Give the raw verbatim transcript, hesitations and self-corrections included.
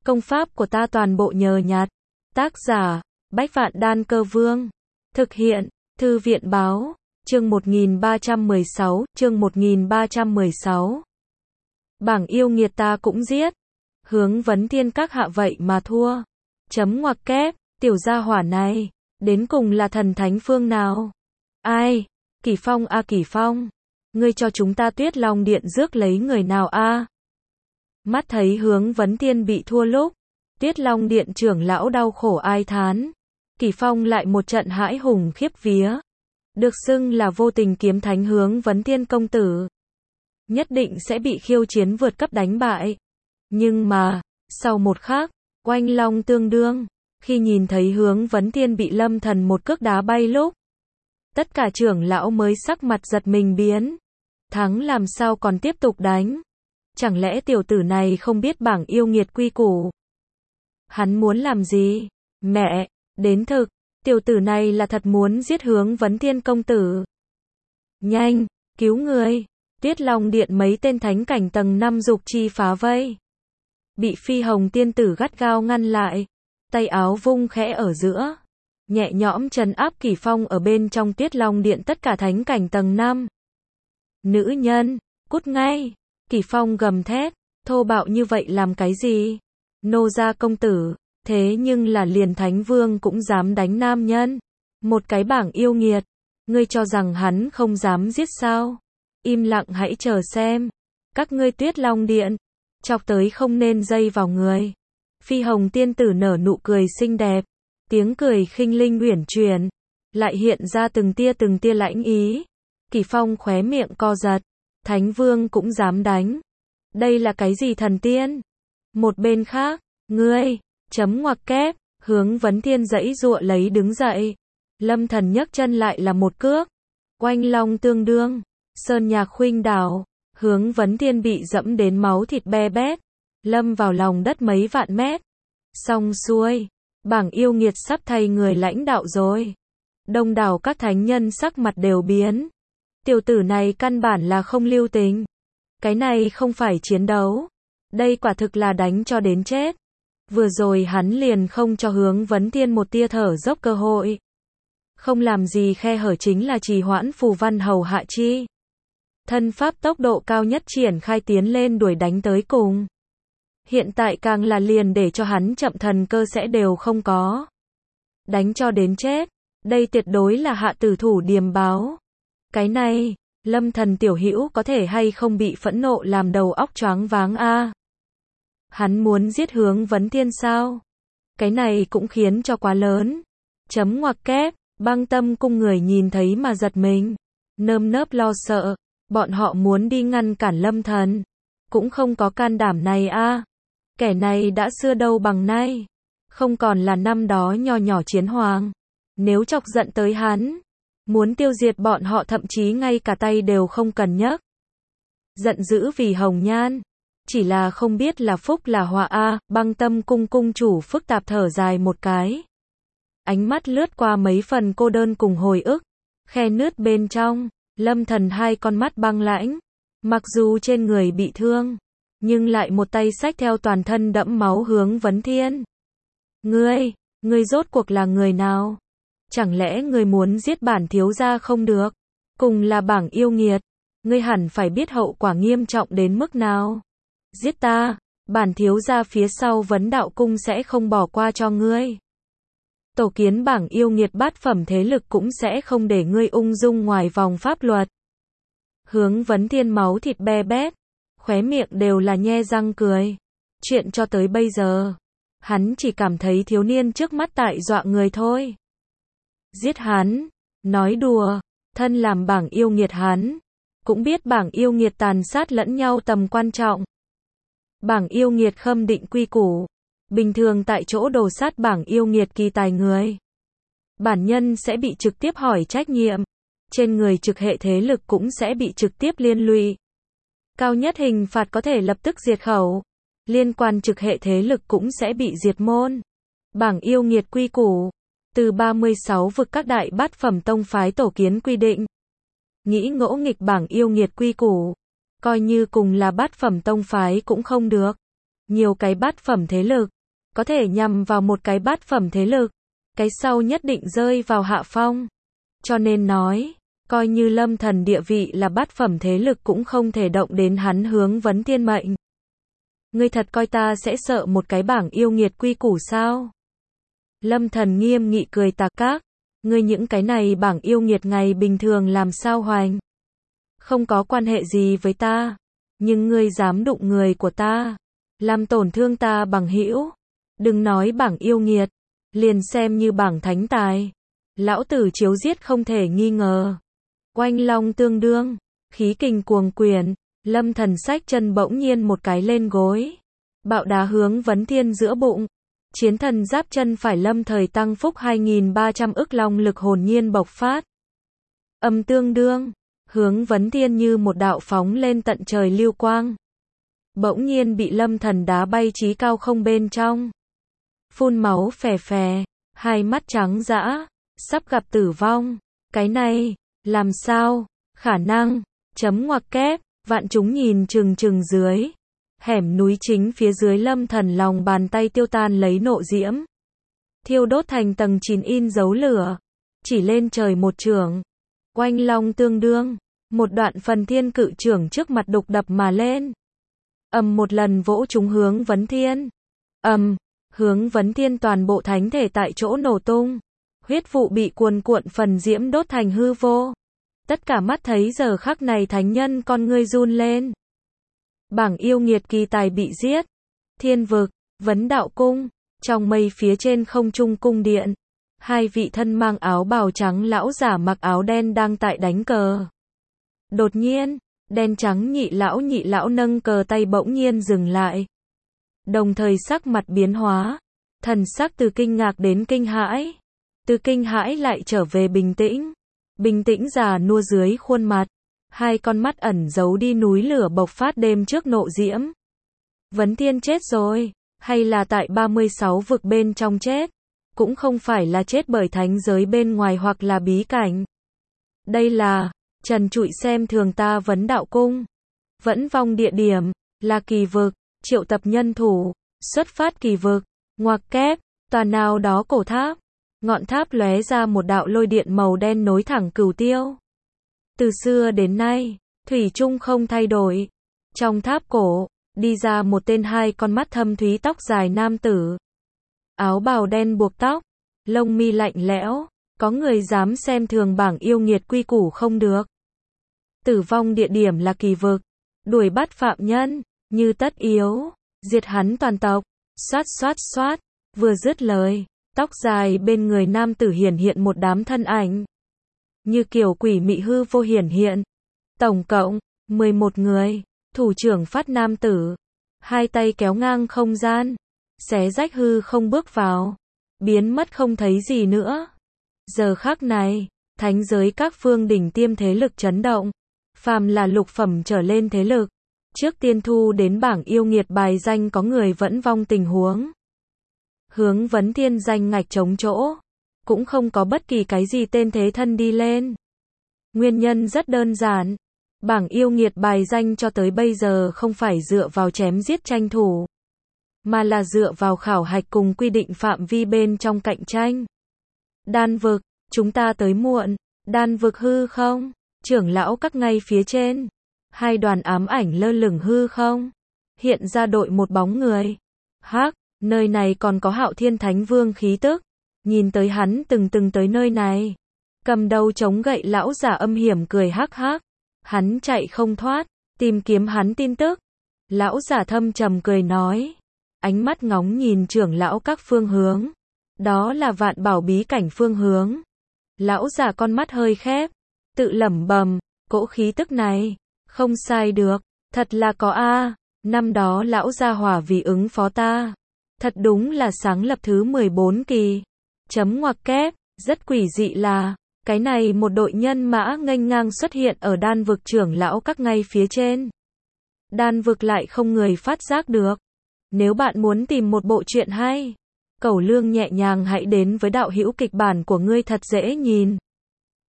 Công pháp của ta toàn bộ nhờ nhặt. Tác giả, Bách Vạn Đan Cơ Vương. Thực hiện, Thư viện Báo. Chương một nghìn ba trăm mười sáu, chương một nghìn ba trăm mười sáu. Bảng yêu nghiệt ta cũng giết. Hướng vấn thiên các hạ vậy mà thua. Chấm ngoặc kép, tiểu gia hỏa này, đến cùng là thần thánh phương nào? Ai? Kỷ Phong a à, Kỷ Phong. Ngươi cho chúng ta Tuyết Long Điện rước lấy người nào a? À? Mắt thấy Hướng vấn thiên bị thua lúc, Tuyết Long Điện trưởng lão đau khổ ai thán. Kỷ Phong lại một trận hãi hùng khiếp vía. Được xưng là vô tình kiếm thánh Hướng vấn thiên công tử. Nhất định sẽ bị khiêu chiến vượt cấp đánh bại. Nhưng mà, sau một khắc, oanh long tương đương, khi nhìn thấy Hướng vấn thiên bị Lâm Thần một cước đá bay lúc, tất cả trưởng lão mới sắc mặt giật mình biến. Thắng làm sao còn tiếp tục đánh? Chẳng lẽ tiểu tử này không biết bảng yêu nghiệt quy củ? Hắn muốn làm gì? Mẹ, đến thực, tiểu tử này là thật muốn giết Hướng vấn thiên công tử. Nhanh, cứu người! Tuyết Long Điện mấy tên thánh cảnh tầng năm dục chi phá vây. Bị Phi Hồng tiên tử gắt gao ngăn lại. Tay áo vung khẽ ở giữa. Nhẹ nhõm trấn áp Kỷ Phong ở bên trong Tuyết Long Điện tất cả thánh cảnh tầng năm. Nữ nhân, cút ngay! Kỷ Phong gầm thét, thô bạo như vậy làm cái gì? Nô gia công tử, thế nhưng là liền thánh vương cũng dám đánh nam nhân. Một cái bảng yêu nghiệt, ngươi cho rằng hắn không dám giết sao? Im lặng hãy chờ xem. Các ngươi Tuyết Long Điện, chọc tới không nên dây vào người. Phi Hồng tiên tử nở nụ cười xinh đẹp, tiếng cười khinh linh uyển chuyển, lại hiện ra từng tia từng tia lãnh ý. Kỷ Phong khóe miệng co giật, thánh vương cũng dám đánh. Đây là cái gì thần tiên? Một bên khác, ngươi, chấm ngoặc kép, Hướng vấn thiên giãy giụa lấy đứng dậy. Lâm Thần nhấc chân lại là một cước. Oanh long tương đương, sơn nhạc khuynh đảo, Hướng vấn thiên bị dẫm đến máu thịt be bét, lâm vào lòng đất mấy vạn mét. Xong xuôi, bảng yêu nghiệt sắp thay người lãnh đạo rồi. Đông đảo các thánh nhân sắc mặt đều biến. Tiểu tử này căn bản là không lưu tình. Cái này không phải chiến đấu. Đây quả thực là đánh cho đến chết. Vừa rồi hắn liền không cho Hướng vấn thiên một tia thở dốc cơ hội. Không làm gì khe hở chính là trì hoãn phù văn hầu hạ chi. Thân pháp tốc độ cao nhất triển khai tiến lên đuổi đánh tới cùng. Hiện tại càng là liền để cho hắn chậm thần cơ sẽ đều không có. Đánh cho đến chết. Đây tuyệt đối là hạ tử thủ điềm báo. Cái này, Lâm Thần tiểu hữu có thể hay không bị phẫn nộ làm đầu óc choáng váng a? Hắn muốn giết Hướng vấn thiên sao? Cái này cũng khiến cho quá lớn. Chấm ngoặc kép, Băng Tâm cung người nhìn thấy mà giật mình. Nơm nớp lo sợ, bọn họ muốn đi ngăn cản Lâm Thần. Cũng không có can đảm này a. Kẻ này đã xưa đâu bằng nay. Không còn là năm đó nho nhỏ chiến hoàng. Nếu chọc giận tới hắn, muốn tiêu diệt bọn họ thậm chí ngay cả tay đều không cần nhấc. Giận dữ vì hồng nhan. Chỉ là không biết là phúc là họa a. Băng Tâm cung cung chủ phức tạp thở dài một cái. Ánh mắt lướt qua mấy phần cô đơn cùng hồi ức. Khe nứt bên trong, Lâm Thần hai con mắt băng lãnh. Mặc dù trên người bị thương, nhưng lại một tay xách theo toàn thân đẫm máu Hướng vấn thiên. Ngươi, ngươi rốt cuộc là người nào? Chẳng lẽ ngươi muốn giết bản thiếu gia không được? Cùng là bảng yêu nghiệt, ngươi hẳn phải biết hậu quả nghiêm trọng đến mức nào. Giết ta, bản thiếu gia phía sau Vấn Đạo cung sẽ không bỏ qua cho ngươi. Tổ kiến bảng yêu nghiệt bát phẩm thế lực cũng sẽ không để ngươi ung dung ngoài vòng pháp luật. Hướng vấn thiên máu thịt be bét, khóe miệng đều là nhe răng cười. Chuyện cho tới bây giờ, hắn chỉ cảm thấy thiếu niên trước mắt tại dọa người thôi. Giết hắn, nói đùa, thân làm bảng yêu nghiệt hắn, cũng biết bảng yêu nghiệt tàn sát lẫn nhau tầm quan trọng. Bảng yêu nghiệt khâm định quy củ, bình thường tại chỗ đồ sát bảng yêu nghiệt kỳ tài người. Bản nhân sẽ bị trực tiếp hỏi trách nhiệm, trên người trực hệ thế lực cũng sẽ bị trực tiếp liên lụy. Cao nhất hình phạt có thể lập tức diệt khẩu, liên quan trực hệ thế lực cũng sẽ bị diệt môn. Bảng yêu nghiệt quy củ, từ ba mươi sáu vực các đại bát phẩm tông phái tổ kiến quy định. Nghĩ ngỗ nghịch bảng yêu nghiệt quy củ, coi như cùng là bát phẩm tông phái cũng không được. Nhiều cái bát phẩm thế lực, có thể nhằm vào một cái bát phẩm thế lực, cái sau nhất định rơi vào hạ phong. Cho nên nói, coi như Lâm Thần địa vị là bát phẩm thế lực cũng không thể động đến hắn Hướng Vấn Thiên mệnh. Ngươi thật coi ta sẽ sợ một cái bảng yêu nghiệt quy củ sao? Lâm Thần nghiêm nghị cười tà các, ngươi những cái này bảng yêu nghiệt ngày bình thường làm sao hoành? Không có quan hệ gì với ta, nhưng ngươi dám đụng người của ta, làm tổn thương ta bằng hữu, đừng nói bảng yêu nghiệt, liền xem như bảng thánh tài, lão tử chiếu giết không thể nghi ngờ. Oanh long tương đương, khí kình cuồng quyển, Lâm Thần xách chân bỗng nhiên một cái lên gối, bạo đá Hướng Vấn Thiên giữa bụng. Chiến thần giáp chân phải lâm thời tăng phúc hai nghìn ba trăm ức long lực hồn nhiên bộc phát. Âm tương đương, Hướng Vấn Thiên như một đạo phóng lên tận trời lưu quang. Bỗng nhiên bị Lâm Thần đá bay chí cao không bên trong. Phun máu phè phè, hai mắt trắng dã, sắp gặp tử vong. Cái này, làm sao, khả năng, chấm ngoặc kép, vạn chúng nhìn chừng chừng dưới. Hẻm núi chính phía dưới Lâm Thần lòng bàn tay tiêu tan lấy nộ diễm. Thiêu đốt thành tầng chín in dấu lửa. Chỉ lên trời một chưởng. Oanh long tương đương. Một đoạn phần thiên cự trưởng trước mặt đục đập mà lên. Ầm một lần vỗ trúng Hướng Vấn Thiên. Ầm, Hướng Vấn Thiên toàn bộ thánh thể tại chỗ nổ tung. Huyết vụ bị cuồn cuộn phần diễm đốt thành hư vô. Tất cả mắt thấy giờ khắc này thánh nhân con ngươi run lên. Bảng yêu nghiệt kỳ tài bị giết. Thiên vực, Vấn Đạo Cung, trong mây phía trên không trung cung điện. Hai vị thân mang áo bào trắng lão giả mặc áo đen đang tại đánh cờ. Đột nhiên, đen trắng nhị lão nhị lão nâng cờ tay bỗng nhiên dừng lại. Đồng thời sắc mặt biến hóa, thần sắc từ kinh ngạc đến kinh hãi. Từ kinh hãi lại trở về bình tĩnh. Bình tĩnh già nua dưới khuôn mặt. Hai con mắt ẩn giấu đi núi lửa bộc phát đêm trước nộ diễm. Vấn Thiên chết rồi, hay là tại ba mươi sáu vực bên trong chết? Cũng không phải là chết bởi thánh giới bên ngoài hoặc là bí cảnh. Đây là, trần trụi xem thường ta Vấn Đạo Cung. Vẫn vong địa điểm, là kỳ vực, triệu tập nhân thủ, xuất phát kỳ vực, ngoặc kép, tòa nào đó cổ tháp. Ngọn tháp lóe ra một đạo lôi điện màu đen nối thẳng cửu tiêu. Từ xưa đến nay, thủy chung không thay đổi. Trong tháp cổ, đi ra một tên hai con mắt thâm thúy tóc dài nam tử. Áo bào đen buộc tóc, lông mi lạnh lẽo, có người dám xem thường bảng yêu nghiệt quy củ không được. Tử vong địa điểm là kỳ vực, đuổi bắt phạm nhân, như tất yếu, diệt hắn toàn tộc, xoát xoát xoát, vừa dứt lời, tóc dài bên người nam tử hiển hiện một đám thân ảnh. Như kiểu quỷ mị hư vô hiển hiện. Tổng cộng, mười một người, thủ trưởng phát nam tử. Hai tay kéo ngang không gian. Xé rách hư không bước vào. Biến mất không thấy gì nữa. Giờ khắc này, thánh giới các phương đỉnh tiêm thế lực chấn động. Phàm là lục phẩm trở lên thế lực. Trước tiên thu đến bảng yêu nghiệt bài danh có người vẫn vong tình huống. Hướng Vấn Thiên danh ngạch trống chỗ. Cũng không có bất kỳ cái gì tên thế thân đi lên. Nguyên nhân rất đơn giản. Bảng yêu nghiệt bài danh cho tới bây giờ không phải dựa vào chém giết tranh thủ. Mà là dựa vào khảo hạch cùng quy định phạm vi bên trong cạnh tranh. Đan vực, chúng ta tới muộn. Đan vực hư không? Trưởng lão các ngay phía trên. Hai đoàn ám ảnh lơ lửng hư không? Hiện ra đội một bóng người. Hắc, nơi này còn có Hạo Thiên Thánh Vương khí tức. Nhìn tới hắn từng từng tới nơi này. Cầm đầu chống gậy lão giả âm hiểm cười hắc hắc. Hắn chạy không thoát, tìm kiếm hắn tin tức. Lão giả thâm trầm cười nói. Ánh mắt ngóng nhìn trưởng lão các phương hướng. Đó là vạn bảo bí cảnh phương hướng. Lão giả con mắt hơi khép. Tự lẩm bẩm, cỗ khí tức này. Không sai được, thật là có a. Năm đó lão gia hỏa vì ứng phó ta. Thật đúng là sáng lập thứ mười bốn kỳ. Chấm ngoặc kép, rất quỷ dị là, cái này một đội nhân mã nghênh ngang xuất hiện ở đan vực trưởng lão các ngay phía trên. Đan vực lại không người phát giác được. Nếu bạn muốn tìm một bộ truyện hay, Cẩu Lương nhẹ nhàng hãy đến với đạo hữu kịch bản của ngươi thật dễ nhìn.